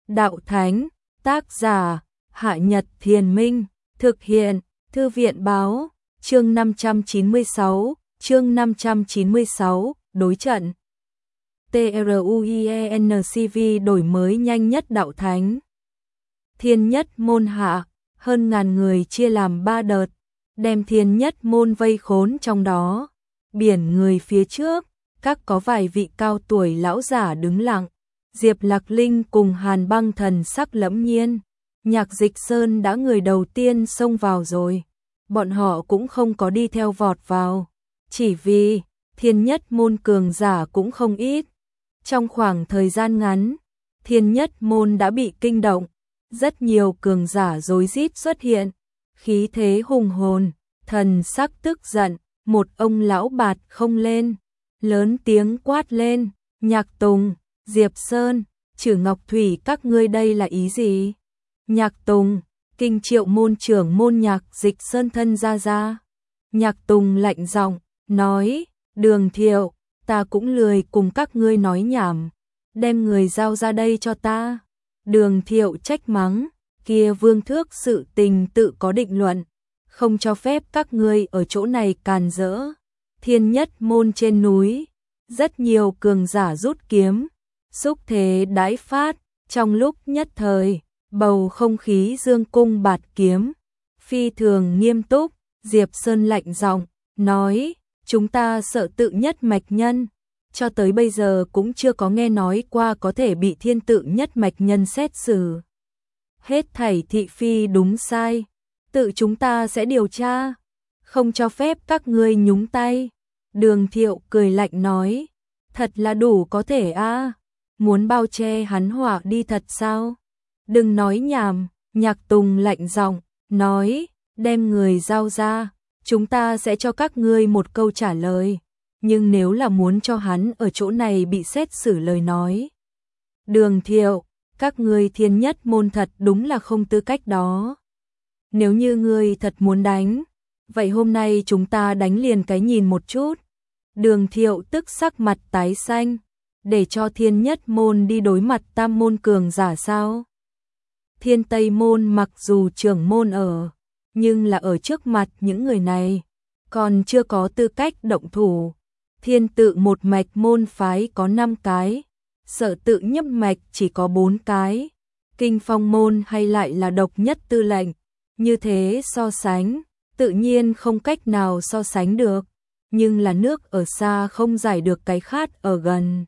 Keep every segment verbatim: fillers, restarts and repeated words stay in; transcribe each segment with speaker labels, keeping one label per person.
Speaker 1: đạo thánh, tác giả, Hạ Nhật Thiền Minh, thực hiện, Thư viện báo, chương năm trăm chín mươi sáu, chương năm trăm chín mươi sáu, đối trận. TRUIENCV đổi mới nhanh nhất đạo thánh. Thiên nhất môn hạ, hơn ngàn người chia làm ba đợt, đem thiên nhất môn vây khốn trong đó. Biển người phía trước, các có vài vị cao tuổi lão giả đứng lặng. Diệp Lạc Linh cùng Hàn Băng thần sắc lẫm nhiên. Nhạc Dịch Sơn đã người đầu tiên xông vào rồi. Bọn họ cũng không có đi theo vọt vào. Chỉ vì, thiên nhất môn cường giả cũng không ít. Trong khoảng thời gian ngắn, thiên nhất môn đã bị kinh động. Rất nhiều cường giả rối rít xuất hiện. Khí thế hùng hồn, thần sắc tức giận. Một ông lão bạt không lên. Lớn tiếng quát lên. Nhạc Tùng, Diệp Sơn, Trử Ngọc Thủy, các ngươi đây là ý gì? Nhạc Tùng, Kinh Triệu môn trưởng môn Nhạc Dịch Sơn thân ra ra. Nhạc Tùng lạnh giọng nói, Đường Thiệu, ta cũng lười cùng các ngươi nói nhảm, đem người giao ra đây cho ta. Đường Thiệu trách mắng, kia Vương Thước sự tình tự có định luận, không cho phép các ngươi ở chỗ này càn rỡ. Thiên nhất môn trên núi, rất nhiều cường giả rút kiếm, xúc thế đãi phát, trong lúc nhất thời, bầu không khí dương cung bạt kiếm, phi thường nghiêm túc. Diệp Sơn lạnh giọng nói, chúng ta sợ tự nhất mạch nhân, cho tới bây giờ cũng chưa có nghe nói qua có thể bị thiên tự nhất mạch nhân xét xử. Hết thảy thị phi đúng sai, tự chúng ta sẽ điều tra, không cho phép các ngươi nhúng tay. Đường Thiệu cười lạnh nói, thật là đủ có thể a, à? Muốn bao che hắn họa đi thật sao? Đừng nói nhảm. Nhạc Tùng lạnh giọng nói, đem người giao ra, chúng ta sẽ cho các ngươi một câu trả lời, nhưng nếu là muốn cho hắn ở chỗ này bị xét xử lời nói. Đường Thiệu, các ngươi thiên nhất môn thật đúng là không tư cách đó. Nếu như ngươi thật muốn đánh, vậy hôm nay chúng ta đánh liền cái nhìn một chút. Đường Thiệu tức sắc mặt tái xanh, để cho thiên nhất môn đi đối mặt tam môn cường giả sao? Thiên Tây môn mặc dù trưởng môn ở, nhưng là ở trước mặt những người này, còn chưa có tư cách động thủ. Thiên tự một mạch môn phái có năm cái, Sở tự nhấp mạch chỉ có bốn cái, Kinh Phong môn hay lại là độc nhất tư lệnh, như thế so sánh, tự nhiên không cách nào so sánh được, nhưng là nước ở xa không giải được cái khát ở gần.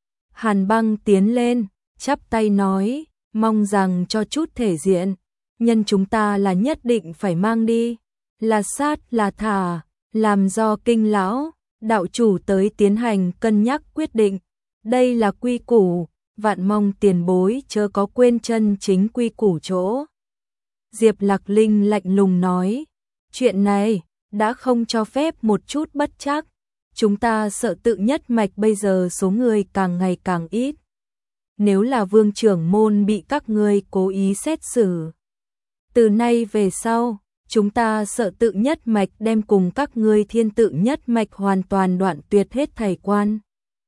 Speaker 1: Hàn Băng tiến lên, chắp tay nói, mong rằng cho chút thể diện, nhân chúng ta là nhất định phải mang đi, là sát là thả, làm do Kinh lão, đạo chủ tới tiến hành cân nhắc quyết định. Đây là quy củ, vạn mong tiền bối chớ có quên chân chính quy củ chỗ. Diệp Lạc Linh lạnh lùng nói, chuyện này đã không cho phép một chút bất chắc, chúng ta sợ tự nhất mạch bây giờ số người càng ngày càng ít. Nếu là vương trưởng môn bị các ngươi cố ý xét xử, từ nay về sau, chúng ta sợ tự nhất mạch đem cùng các ngươi thiên tự nhất mạch hoàn toàn đoạn tuyệt hết thảy quan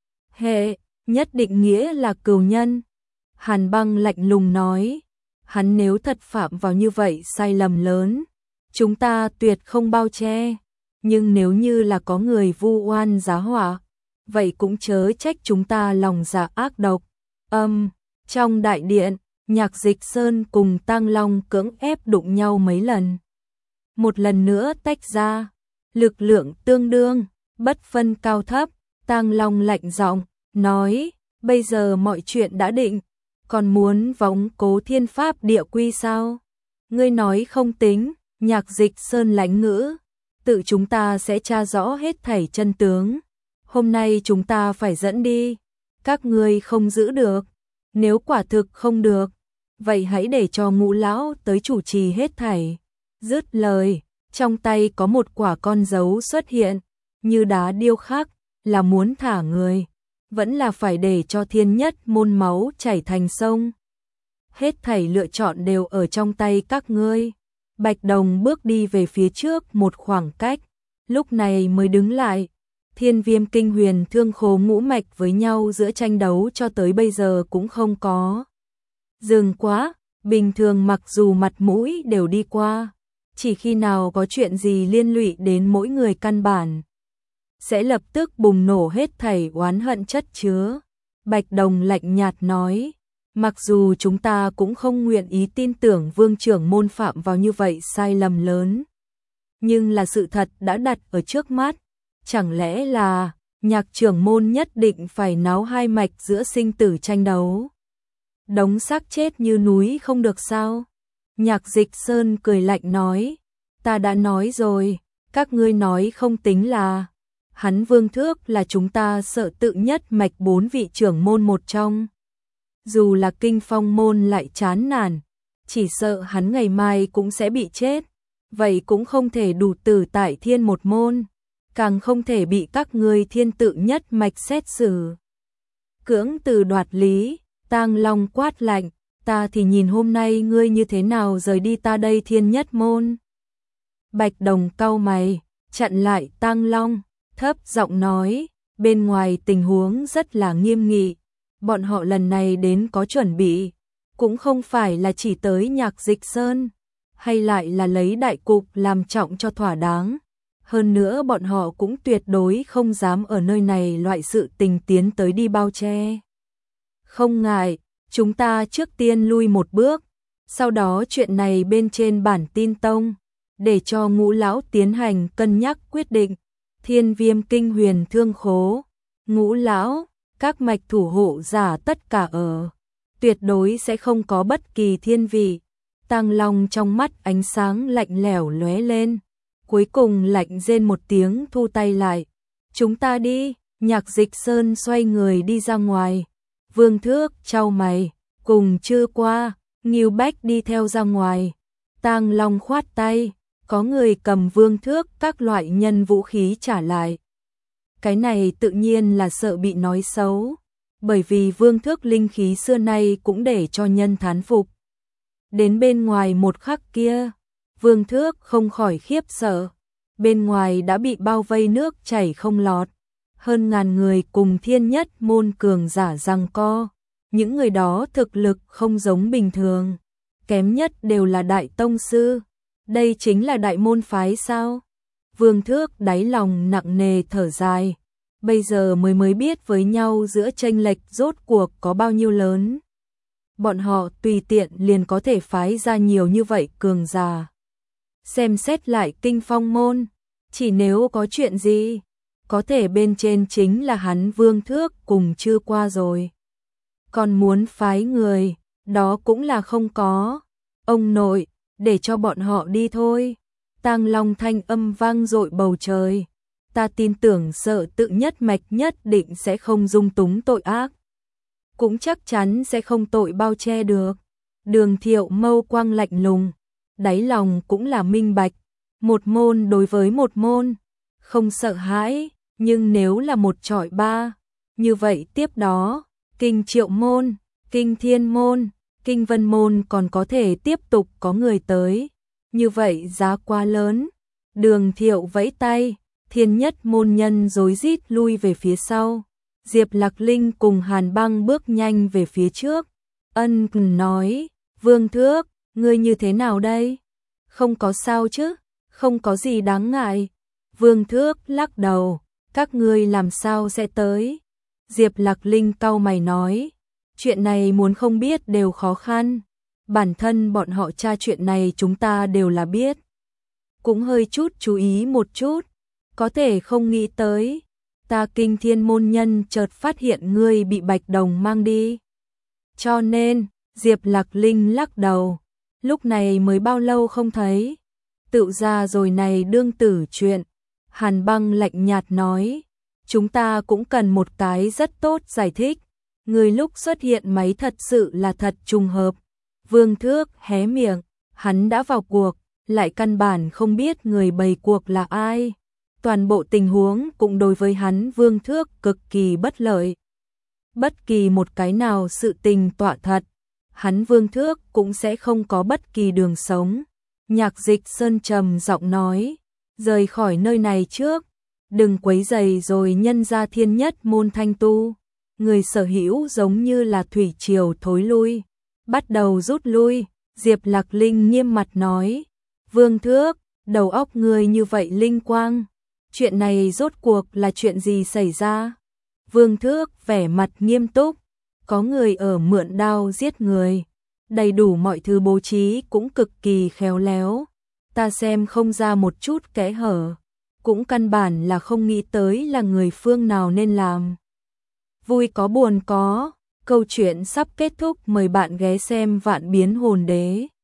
Speaker 1: hệ, nhất định nghĩa là cừu nhân. Hàn Băng lạnh lùng nói, hắn nếu thật phạm vào như vậy sai lầm lớn, chúng ta tuyệt không bao che, nhưng nếu như là có người vu oan giá họa, vậy cũng chớ trách chúng ta lòng dạ ác độc. Âm, um, trong đại điện, Nhạc Dịch Sơn cùng Tang Long cưỡng ép đụng nhau mấy lần. Một lần nữa tách ra, lực lượng tương đương, bất phân cao thấp. Tang Long lạnh giọng nói, bây giờ mọi chuyện đã định, còn muốn vóng cố thiên pháp địa quy sao? Ngươi nói không tính. Nhạc Dịch Sơn lãnh ngữ, tự chúng ta sẽ tra rõ hết thảy chân tướng. Hôm nay chúng ta phải dẫn đi, các ngươi không giữ được, nếu quả thực không được, vậy hãy để cho Ngũ lão tới chủ trì hết thảy. Dứt lời, trong tay có một quả con dấu xuất hiện, như đá điêu khắc, là muốn thả người, vẫn là phải để cho thiên nhất môn máu chảy thành sông. Hết thảy lựa chọn đều ở trong tay các ngươi. Bạch Đồng bước đi về phía trước một khoảng cách, lúc này mới đứng lại. Thiên Viêm Kinh Huyền Thương Khố ngũ mạch với nhau giữa tranh đấu cho tới bây giờ cũng không có Dừng quá, bình thường mặc dù mặt mũi đều đi qua, chỉ khi nào có chuyện gì liên lụy đến mỗi người căn bản, sẽ lập tức bùng nổ hết thảy oán hận chất chứa. Bạch Đồng lạnh nhạt nói, mặc dù chúng ta cũng không nguyện ý tin tưởng Vương trưởng môn phạm vào như vậy sai lầm lớn, nhưng là sự thật đã đặt ở trước mắt, chẳng lẽ là Nhạc trưởng môn nhất định phải náo hai mạch giữa sinh tử tranh đấu? Đống xác chết như núi không được sao? Nhạc Dịch Sơn cười lạnh nói, ta đã nói rồi, các ngươi nói không tính là. Hắn Vương Thước là chúng ta sợ tự nhất mạch bốn vị trưởng môn một trong. Dù là Kinh Phong môn lại chán nản, chỉ sợ hắn ngày mai cũng sẽ bị chết, vậy cũng không thể đủ tử tại Thiên một môn, càng không thể bị các ngươi Thiên tự nhất mạch xét xử. Cưỡng từ đoạt lý, Tang Long quát lạnh, ta thì nhìn hôm nay ngươi như thế nào rời đi ta đây Thiên nhất môn. Bạch Đồng cau mày, chặn lại Tang Long, thấp giọng nói, bên ngoài tình huống rất là nghiêm nghị, bọn họ lần này đến có chuẩn bị, cũng không phải là chỉ tới Nhạc Dịch Sơn, hay lại là lấy đại cục làm trọng cho thỏa đáng. Hơn nữa bọn họ cũng tuyệt đối không dám ở nơi này loại sự tình tiến tới đi bao che. Không ngại, chúng ta trước tiên lui một bước, sau đó chuyện này bên trên bản tin tông, để cho Ngũ lão tiến hành cân nhắc quyết định. Thiên Viêm Kinh Huyền Thương Khố, Ngũ lão, các mạch thủ hộ giả tất cả ở, tuyệt đối sẽ không có bất kỳ thiên vị. Tang Long trong mắt ánh sáng lạnh lẽo lóe lên, cuối cùng lạnh rên một tiếng thu tay lại. Chúng ta đi. Nhạc Dịch Sơn xoay người đi ra ngoài. Vương Thước chau mày, cùng Chư Qua, Ngưu Bách đi theo ra ngoài. Tang Long khoát tay, có người cầm Vương Thước các loại nhân vũ khí trả lại. Cái này tự nhiên là sợ bị nói xấu, bởi vì Vương Thước linh khí xưa nay cũng để cho nhân thán phục. Đến bên ngoài một khắc kia, Vương Thước không khỏi khiếp sợ, bên ngoài đã bị bao vây nước chảy không lọt, hơn ngàn người cùng Thiên nhất môn cường giả giằng co, những người đó thực lực không giống bình thường, kém nhất đều là đại tông sư, đây chính là đại môn phái sao? Vương Thước đáy lòng nặng nề thở dài, bây giờ mới mới biết với nhau giữa chênh lệch rốt cuộc có bao nhiêu lớn. Bọn họ tùy tiện liền có thể phái ra nhiều như vậy cường giả. Xem xét lại Kinh Phong môn, chỉ nếu có chuyện gì, có thể bên trên chính là hắn Vương Thước cùng Chư Qua rồi. Còn muốn phái người, đó cũng là không có. Ông nội, để cho bọn họ đi thôi. Tang Long thanh âm vang dội bầu trời. Ta tin tưởng sợ tự nhất mạch nhất định sẽ không dung túng tội ác, cũng chắc chắn sẽ không tội bao che được. Đường Thiệu mâu quang lạnh lùng, đáy lòng cũng là minh bạch, một môn đối với một môn, không sợ hãi, nhưng nếu là một chọi ba, như vậy tiếp đó, Kinh Triệu môn, Kinh Thiên môn, Kinh Vân môn còn có thể tiếp tục có người tới, như vậy giá quá lớn. Đường Thiệu vẫy tay, Thiên nhất môn nhân rối rít lui về phía sau. Diệp Lạc Linh cùng Hàn Băng bước nhanh về phía trước. Ân nói, Vương Thước, ngươi như thế nào đây? Không có sao chứ? Không có gì đáng ngại. Vương Thước lắc đầu, các ngươi làm sao sẽ tới? Diệp Lạc Linh cau mày nói, chuyện này muốn không biết đều khó khăn. Bản thân bọn họ tra chuyện này chúng ta đều là biết. Cũng hơi chút chú ý một chút, có thể không nghĩ tới. Ta Kinh Thiên môn nhân chợt phát hiện ngươi bị Bạch Đồng mang đi. Cho nên, Diệp Lạc Linh lắc đầu, lúc này mới bao lâu không thấy. Tự ra rồi này đương tử chuyện. Hàn Băng lạnh nhạt nói, chúng ta cũng cần một cái rất tốt giải thích. Người lúc xuất hiện máy thật sự là thật trùng hợp. Vương Thước hé miệng, hắn đã vào cuộc, lại căn bản không biết người bày cuộc là ai. Toàn bộ tình huống cũng đối với hắn Vương Thước cực kỳ bất lợi. Bất kỳ một cái nào sự tình tọa thật, hắn Vương Thước cũng sẽ không có bất kỳ đường sống. Nhạc Dịch Sơn trầm giọng nói, rời khỏi nơi này trước, đừng quấy rầy rồi nhân ra Thiên nhất môn thanh tu. Người sở hữu giống như là thủy triều thối lui, bắt đầu rút lui. Diệp Lạc Linh nghiêm mặt nói, Vương Thước, đầu óc người như vậy linh quang, chuyện này rốt cuộc là chuyện gì xảy ra? Vương Thước vẻ mặt nghiêm túc, có người ở mượn đao giết người, đầy đủ mọi thứ bố trí cũng cực kỳ khéo léo, ta xem không ra một chút kẽ hở, cũng căn bản là không nghĩ tới là người phương nào nên làm. Vui có buồn có, câu chuyện sắp kết thúc, mời bạn ghé xem Vạn Biến Hồn Đế.